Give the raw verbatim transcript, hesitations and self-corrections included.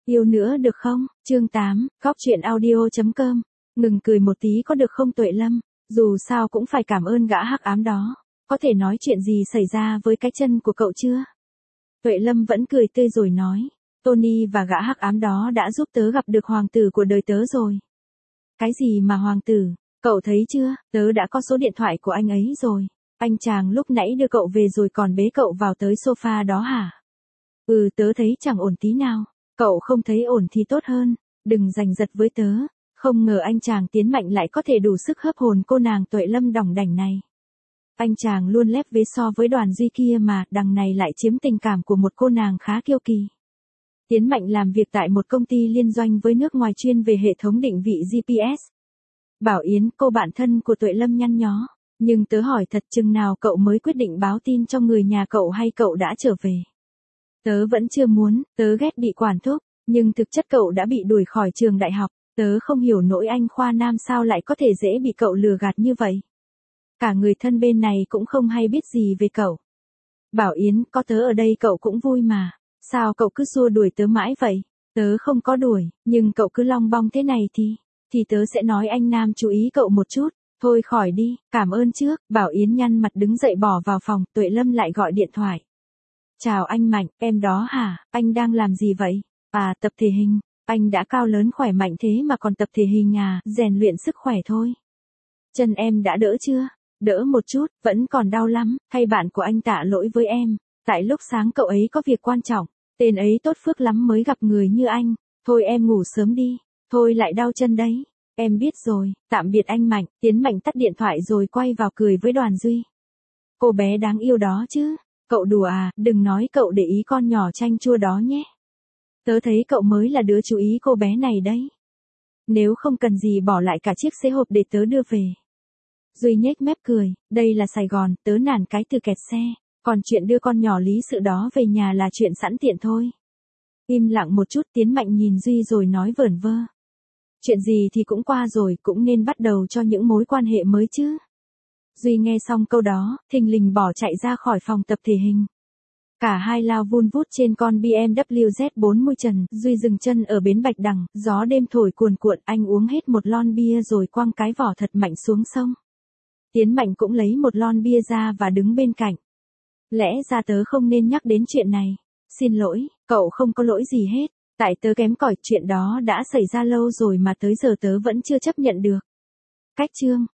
Yêu nữa được không? Chương tám, góc truyện audio chấm com. Ngừng cười một tí có được không Tuệ Lâm? Dù sao cũng phải cảm ơn gã hắc ám đó. Có thể nói chuyện gì xảy ra với cái chân của cậu chưa? Tuệ Lâm vẫn cười tươi rồi nói. Tony và gã hắc ám đó đã giúp tớ gặp được hoàng tử của đời tớ rồi. Cái gì mà hoàng tử? Cậu thấy chưa, tớ đã có số điện thoại của anh ấy rồi. Anh chàng lúc nãy đưa cậu về rồi còn bế cậu vào tới sofa đó hả? Ừ, tớ thấy chẳng ổn tí nào. Cậu không thấy ổn thì tốt hơn. Đừng giành giật với tớ. Không ngờ anh chàng Tiến Mạnh lại có thể đủ sức hấp hồn cô nàng Tuệ Lâm đỏng đảnh này. Anh chàng luôn lép vế so với Đoàn Duy kia mà, đằng này lại chiếm tình cảm của một cô nàng khá kiêu kỳ. Tiến Mạnh làm việc tại một công ty liên doanh với nước ngoài chuyên về hệ thống định vị giê pê ét. Bảo Yến, cô bạn thân của Tuệ Lâm nhăn nhó. Nhưng tớ hỏi thật, chừng nào cậu mới quyết định báo tin cho người nhà cậu hay cậu đã trở về? Tớ vẫn chưa muốn, tớ ghét bị quản thúc, nhưng thực chất cậu đã bị đuổi khỏi trường đại học. Tớ không hiểu nỗi anh Khoa Nam sao lại có thể dễ bị cậu lừa gạt như vậy. Cả người thân bên này cũng không hay biết gì về cậu. Bảo Yến, có tớ ở đây cậu cũng vui mà. Sao cậu cứ xua đuổi tớ mãi vậy? Tớ không có đuổi, nhưng cậu cứ long bong thế này thì, thì tớ sẽ nói anh Nam chú ý cậu một chút. Thôi khỏi đi, cảm ơn trước. Bảo Yến nhăn mặt đứng dậy bỏ vào phòng. Tuệ Lâm lại gọi điện thoại. Chào anh Mạnh, em đó hả? Anh đang làm gì vậy? À, tập thể hình. Anh đã cao lớn khỏe mạnh thế mà còn tập thể hình à? Rèn luyện sức khỏe thôi. Chân em đã đỡ chưa? Đỡ một chút, vẫn còn đau lắm. Thay bạn của anh tạ lỗi với em. Tại lúc sáng cậu ấy có việc quan trọng. Tên ấy tốt phước lắm mới gặp người như anh. Thôi em ngủ sớm đi. Thôi lại đau chân đấy. Em biết rồi, tạm biệt anh Mạnh. Tiến Mạnh tắt điện thoại rồi quay vào cười với Đoàn Duy. Cô bé đáng yêu đó chứ. Cậu đùa à, đừng nói cậu để ý con nhỏ chanh chua đó nhé. Tớ thấy cậu mới là đứa chú ý cô bé này đấy. Nếu không cần gì bỏ lại cả chiếc xe hộp để tớ đưa về. Duy nhếch mép cười, đây là Sài Gòn, tớ nản cái từ kẹt xe. Còn chuyện đưa con nhỏ lý sự đó về nhà là chuyện sẵn tiện thôi. Im lặng một chút, Tiến Mạnh nhìn Duy rồi nói vẩn vơ. Chuyện gì thì cũng qua rồi, cũng nên bắt đầu cho những mối quan hệ mới chứ. Duy nghe xong câu đó, thình lình bỏ chạy ra khỏi phòng tập thể hình. Cả hai lao vun vút trên con bê em vê Z bốn mươi trần, Duy dừng chân ở bến Bạch Đằng, gió đêm thổi cuồn cuộn, anh uống hết một lon bia rồi quăng cái vỏ thật mạnh xuống sông. Tiến Mạnh cũng lấy một lon bia ra và đứng bên cạnh. Lẽ ra tớ không nên nhắc đến chuyện này. Xin lỗi, cậu không có lỗi gì hết. Tại tớ kém cỏi, chuyện đó đã xảy ra lâu rồi mà tới giờ tớ vẫn chưa chấp nhận được. Cách chương.